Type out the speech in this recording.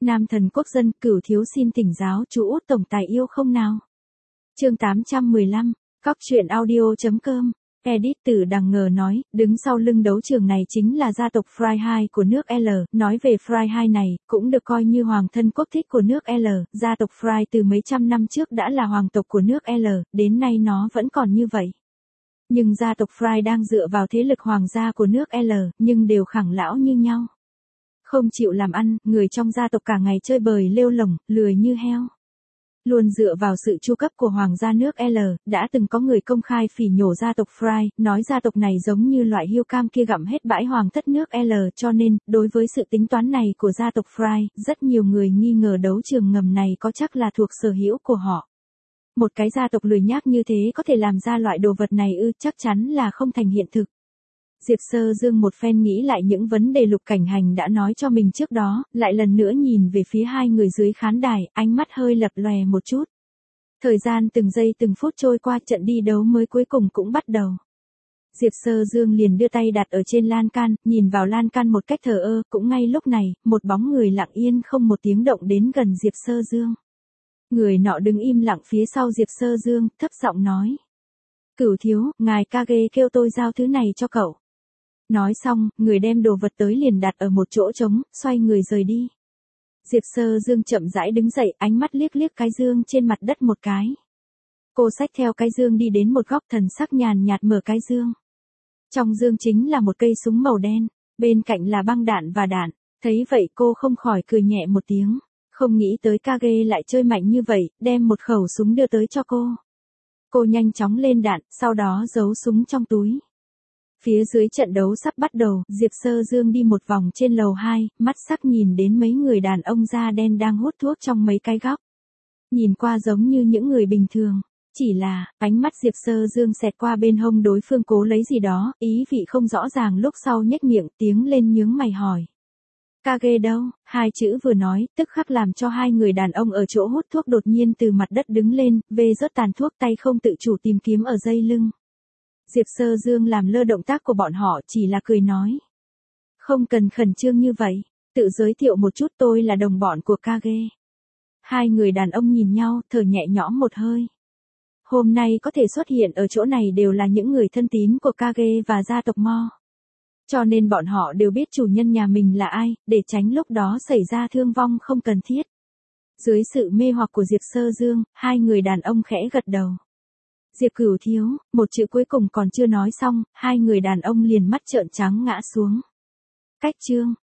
Nam thần quốc dân, Cửu thiếu xin thỉnh giáo chú út tổng tài yêu không nào. Chương 815, Cóc truyện audio.com. Edit từ đằng ngờ nói, đứng sau lưng đấu trường này chính là gia tộc Fry 2 của nước L. Nói về Fry 2 này, cũng được coi như hoàng thân quốc thích của nước L. Gia tộc Fry từ mấy trăm năm trước đã là hoàng tộc của nước L, đến nay nó vẫn còn như vậy. Nhưng gia tộc Fry đang dựa vào thế lực hoàng gia của nước L, nhưng đều khẳng lão như nhau. Không chịu làm ăn, người trong gia tộc cả ngày chơi bời lêu lổng, lười như heo. Luôn dựa vào sự chu cấp của hoàng gia nước L, đã từng có người công khai phỉ nhổ gia tộc Fry, nói gia tộc này giống như loại hươu cam kia gặm hết bãi hoàng thất nước L, cho nên, đối với sự tính toán này của gia tộc Fry, rất nhiều người nghi ngờ đấu trường ngầm này có chắc là thuộc sở hữu của họ. Một cái gia tộc lười nhác như thế có thể làm ra loại đồ vật này chắc chắn là không thành hiện thực. Diệp Sơ Dương một phen nghĩ lại những vấn đề Lục Cảnh Hành đã nói cho mình trước đó, lại lần nữa nhìn về phía hai người dưới khán đài, ánh mắt hơi lập lòe một chút. Thời gian từng giây từng phút trôi qua, trận đi đấu mới cuối cùng cũng bắt đầu. Diệp Sơ Dương liền đưa tay đặt ở trên lan can, nhìn vào lan can một cách thờ ơ, cũng ngay lúc này, một bóng người lặng yên không một tiếng động đến gần Diệp Sơ Dương. Người nọ đứng im lặng phía sau Diệp Sơ Dương, thấp giọng nói. Cửu thiếu, ngài Kage kêu tôi giao thứ này cho cậu. Nói xong, người đem đồ vật tới liền đặt ở một chỗ trống, xoay người rời đi. Diệp Sơ Dương chậm rãi đứng dậy, ánh mắt liếc liếc cái dương trên mặt đất một cái. Cô xách theo cái dương đi đến một góc, thần sắc nhàn nhạt mở cái dương. Trong dương chính là một cây súng màu đen, bên cạnh là băng đạn và đạn. Thấy vậy cô không khỏi cười nhẹ một tiếng. Không nghĩ tới Kage lại chơi mạnh như vậy, đem một khẩu súng đưa tới cho cô. Cô nhanh chóng lên đạn, sau đó giấu súng trong túi. Phía dưới trận đấu sắp bắt đầu, Diệp Sơ Dương đi một vòng trên lầu 2, mắt sắc nhìn đến mấy người đàn ông da đen đang hút thuốc trong mấy cái góc. Nhìn qua giống như những người bình thường, chỉ là, ánh mắt Diệp Sơ Dương xẹt qua bên hông đối phương cố lấy gì đó, ý vị không rõ ràng, lúc sau nhếch miệng tiếng lên nhướng mày hỏi. Kage đâu? Hai chữ vừa nói, tức khắc làm cho hai người đàn ông ở chỗ hút thuốc đột nhiên từ mặt đất đứng lên, vê rớt tàn thuốc, tay không tự chủ tìm kiếm ở dây lưng. Diệp Sơ Dương làm lơ động tác của bọn họ, chỉ là cười nói. Không cần khẩn trương như vậy, tự giới thiệu một chút, tôi là đồng bọn của Kage. Hai người đàn ông nhìn nhau, thở nhẹ nhõm một hơi. Hôm nay có thể xuất hiện ở chỗ này đều là những người thân tín của Kage và gia tộc Mo. Cho nên bọn họ đều biết chủ nhân nhà mình là ai, để tránh lúc đó xảy ra thương vong không cần thiết. Dưới sự mê hoặc của Diệp Sơ Dương, hai người đàn ông khẽ gật đầu. Diệp Cửu thiếu, một chữ cuối cùng còn chưa nói xong, hai người đàn ông liền mắt trợn trắng ngã xuống. Cách chương.